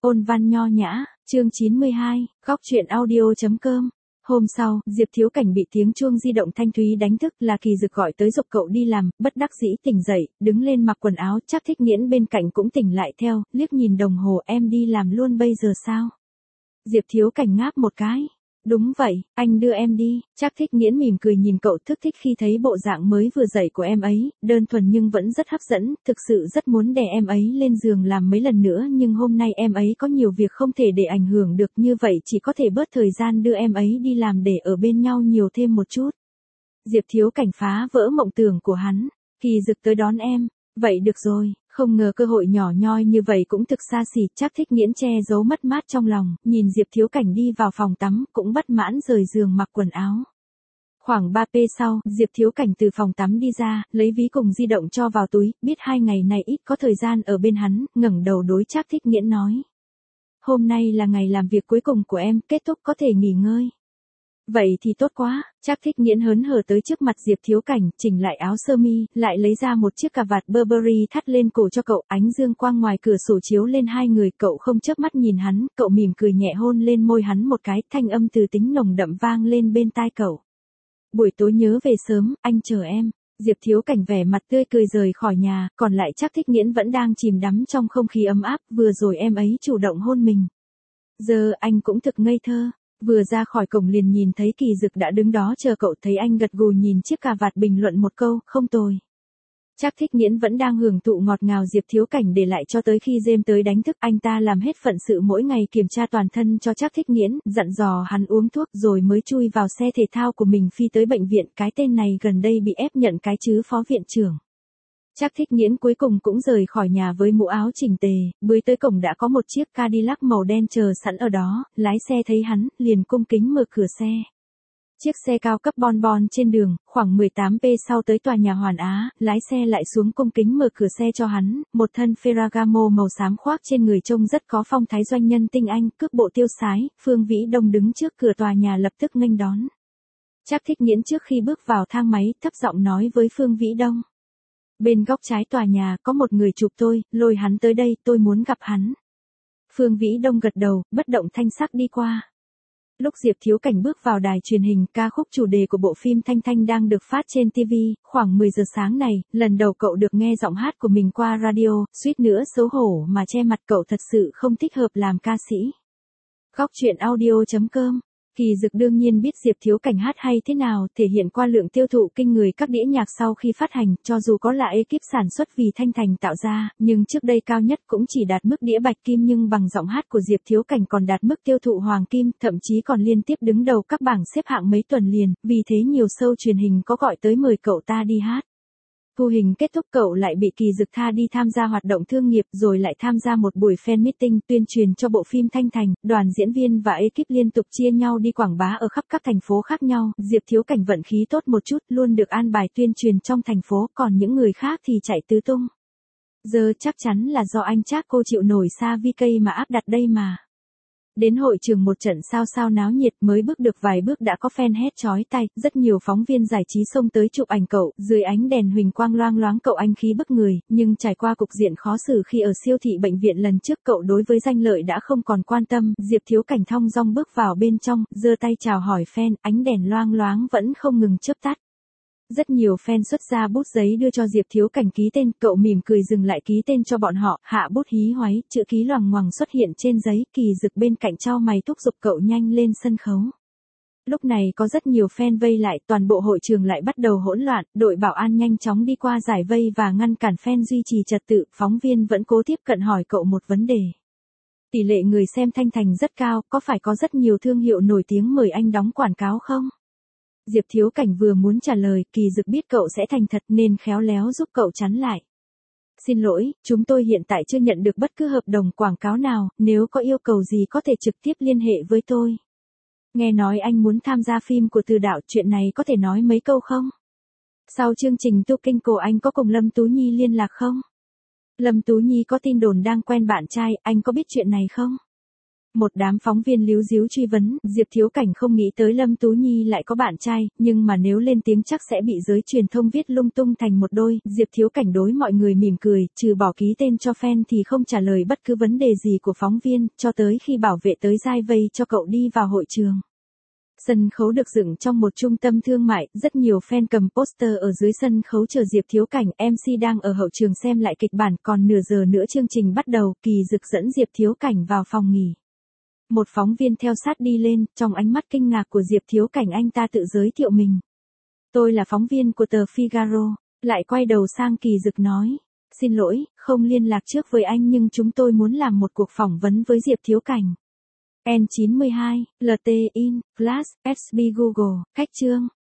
Ôn văn nho nhã, chương 92, góc truyện audio.com. Hôm sau, Diệp Thiếu Cảnh bị tiếng chuông di động thanh thúy đánh thức, là Kỳ Dực gọi tới giục cậu đi làm, bất đắc dĩ tỉnh dậy, đứng lên mặc quần áo, Trác Thích Nghiễn bên cạnh cũng tỉnh lại theo, liếc nhìn đồng hồ, em đi làm luôn bây giờ sao? Diệp Thiếu Cảnh ngáp một cái. Đúng vậy, anh đưa em đi. Trác Thích Nghiễn mỉm cười nhìn cậu, thức thích khi thấy bộ dạng mới vừa dậy của em ấy, đơn thuần nhưng vẫn rất hấp dẫn, thực sự rất muốn đè em ấy lên giường làm mấy lần nữa, nhưng hôm nay em ấy có nhiều việc không thể để ảnh hưởng được, như vậy chỉ có thể bớt thời gian đưa em ấy đi làm để ở bên nhau nhiều thêm một chút. Diệp Thiếu Cảnh phá vỡ mộng tưởng của hắn. Kỳ Dực tới đón em. Vậy được rồi. Không ngờ cơ hội nhỏ nhoi như vậy cũng thực xa xỉ, Trác Thích Nghiễn che giấu mất mát trong lòng, nhìn Diệp Thiếu Cảnh đi vào phòng tắm, cũng bất mãn rời giường mặc quần áo. Khoảng 3p sau, Diệp Thiếu Cảnh từ phòng tắm đi ra, lấy ví cùng di động cho vào túi, biết 2 ngày này ít có thời gian ở bên hắn, ngẩng đầu đối Trác Thích Nghiễn nói. Hôm nay là ngày làm việc cuối cùng của em, kết thúc có thể nghỉ ngơi. Vậy thì tốt quá, Trác Thích Nghiễn hớn hở tới trước mặt Diệp Thiếu Cảnh, chỉnh lại áo sơ mi, lại lấy ra một chiếc cà vạt Burberry thắt lên cổ cho cậu, ánh dương quang ngoài cửa sổ chiếu lên hai người, cậu không chớp mắt nhìn hắn, cậu mỉm cười nhẹ hôn lên môi hắn một cái, thanh âm từ tính nồng đậm vang lên bên tai cậu. Buổi tối nhớ về sớm, anh chờ em. Diệp Thiếu Cảnh vẻ mặt tươi cười rời khỏi nhà, còn lại Trác Thích Nghiễn vẫn đang chìm đắm trong không khí ấm áp, vừa rồi em ấy chủ động hôn mình. Giờ anh cũng thực ngây thơ. Vừa ra khỏi cổng liền nhìn thấy Kỳ Dực đã đứng đó chờ cậu, thấy anh gật gù nhìn chiếc cà vạt bình luận một câu, không tồi. Trác Thích Nghiễn vẫn đang hưởng thụ ngọt ngào Diệp Thiếu Cảnh để lại cho tới khi James tới đánh thức, anh ta làm hết phận sự mỗi ngày kiểm tra toàn thân cho Trác Thích Nghiễn, dặn dò hắn uống thuốc rồi mới chui vào xe thể thao của mình phi tới bệnh viện, cái tên này gần đây bị ép nhận cái chứ phó viện trưởng. Trác Thích Nghiễn cuối cùng cũng rời khỏi nhà với mũ áo chỉnh tề, bưới tới cổng đã có một chiếc Cadillac màu đen chờ sẵn ở đó, lái xe thấy hắn, liền cung kính mở cửa xe. Chiếc xe cao cấp bon bon trên đường, khoảng 18p sau tới tòa nhà Hoàn Á, lái xe lại xuống cung kính mở cửa xe cho hắn, một thân Ferragamo màu xám khoác trên người trông rất có phong thái doanh nhân tinh anh, cước bộ tiêu sái, Phương Vĩ Đông đứng trước cửa tòa nhà lập tức nghênh đón. Trác Thích Nghiễn trước khi bước vào thang máy, thấp giọng nói với Phương Vĩ Đông. Bên góc trái tòa nhà có một người chụp tôi, lôi hắn tới đây, tôi muốn gặp hắn. Phương Vĩ Đông gật đầu, bất động thanh sắc đi qua. Lúc Diệp Thiếu Cảnh bước vào đài truyền hình, ca khúc chủ đề của bộ phim Thanh Thanh đang được phát trên TV, khoảng 10 giờ sáng này, lần đầu cậu được nghe giọng hát của mình qua radio, suýt nữa xấu hổ mà che mặt, cậu thật sự không thích hợp làm ca sĩ. Góc truyện audio.com. Kỳ Dực đương nhiên biết Diệp Thiếu Cảnh hát hay thế nào, thể hiện qua lượng tiêu thụ kinh người các đĩa nhạc sau khi phát hành, cho dù có là ekip sản xuất vì Thanh Thành tạo ra, nhưng trước đây cao nhất cũng chỉ đạt mức đĩa bạch kim, nhưng bằng giọng hát của Diệp Thiếu Cảnh còn đạt mức tiêu thụ hoàng kim, thậm chí còn liên tiếp đứng đầu các bảng xếp hạng mấy tuần liền, vì thế nhiều show truyền hình có gọi tới mời cậu ta đi hát. Thu hình kết thúc cậu lại bị Kỳ Dực tha đi tham gia hoạt động thương nghiệp, rồi lại tham gia một buổi fan meeting tuyên truyền cho bộ phim Thanh Thành, đoàn diễn viên và ekip liên tục chia nhau đi quảng bá ở khắp các thành phố khác nhau, Diệp Thiếu Cảnh vận khí tốt một chút, luôn được an bài tuyên truyền trong thành phố, còn những người khác thì chạy tứ tung. Giờ chắc chắn là do anh Trác cô chịu nổi xa VK mà áp đặt đây mà. Đến hội trường một trận sao náo nhiệt, mới bước được vài bước đã có fan hét chói tai, rất nhiều phóng viên giải trí xông tới chụp ảnh cậu, dưới ánh đèn huỳnh quang loang loáng cậu anh khí bức người, nhưng trải qua cục diện khó xử khi ở siêu thị bệnh viện lần trước, cậu đối với danh lợi đã không còn quan tâm, Diệp Thiếu Cảnh thong dong bước vào bên trong, giơ tay chào hỏi fan, ánh đèn loang loáng vẫn không ngừng chớp tắt. Rất nhiều fan xuất ra bút giấy đưa cho Diệp Thiếu Cảnh ký tên, cậu mỉm cười dừng lại ký tên cho bọn họ, hạ bút hí hoáy, chữ ký loằng ngoằng xuất hiện trên giấy, Kỳ Dực bên cạnh chau mày thúc giục cậu nhanh lên sân khấu. Lúc này có rất nhiều fan vây lại, toàn bộ hội trường lại bắt đầu hỗn loạn, đội bảo an nhanh chóng đi qua giải vây và ngăn cản fan duy trì trật tự, phóng viên vẫn cố tiếp cận hỏi cậu một vấn đề. Tỷ lệ người xem Thanh Thành rất cao, có phải có rất nhiều thương hiệu nổi tiếng mời anh đóng quảng cáo không? Diệp Thiếu Cảnh vừa muốn trả lời, Kỳ Dực biết cậu sẽ thành thật nên khéo léo giúp cậu chắn lại. Xin lỗi, chúng tôi hiện tại chưa nhận được bất cứ hợp đồng quảng cáo nào, nếu có yêu cầu gì có thể trực tiếp liên hệ với tôi. Nghe nói anh muốn tham gia phim của Từ Đạo, chuyện này có thể nói mấy câu không? Sau chương trình Tu Kinh Cổ anh có cùng Lâm Tú Nhi liên lạc không? Lâm Tú Nhi có tin đồn đang quen bạn trai, anh có biết chuyện này không? Một đám phóng viên líu ríu truy vấn, Diệp Thiếu Cảnh không nghĩ tới Lâm Tú Nhi lại có bạn trai, nhưng mà nếu lên tiếng chắc sẽ bị giới truyền thông viết lung tung thành một đôi. Diệp Thiếu Cảnh đối mọi người mỉm cười, trừ bỏ ký tên cho fan thì không trả lời bất cứ vấn đề gì của phóng viên, cho tới khi bảo vệ tới giai vây cho cậu đi vào hội trường. Sân khấu được dựng trong một trung tâm thương mại, rất nhiều fan cầm poster ở dưới sân khấu chờ Diệp Thiếu Cảnh, MC đang ở hậu trường xem lại kịch bản, còn nửa giờ nữa chương trình bắt đầu, Kỳ Dực dẫn Diệp Thiếu Cảnh vào phòng nghỉ. Một phóng viên theo sát đi lên, trong ánh mắt kinh ngạc của Diệp Thiếu Cảnh anh ta tự giới thiệu mình. Tôi là phóng viên của tờ Figaro, lại quay đầu sang Kỳ Dực nói. Xin lỗi, không liên lạc trước với anh nhưng chúng tôi muốn làm một cuộc phỏng vấn với Diệp Thiếu Cảnh. N92, LT In, Flash, SB Google, Khách Trương.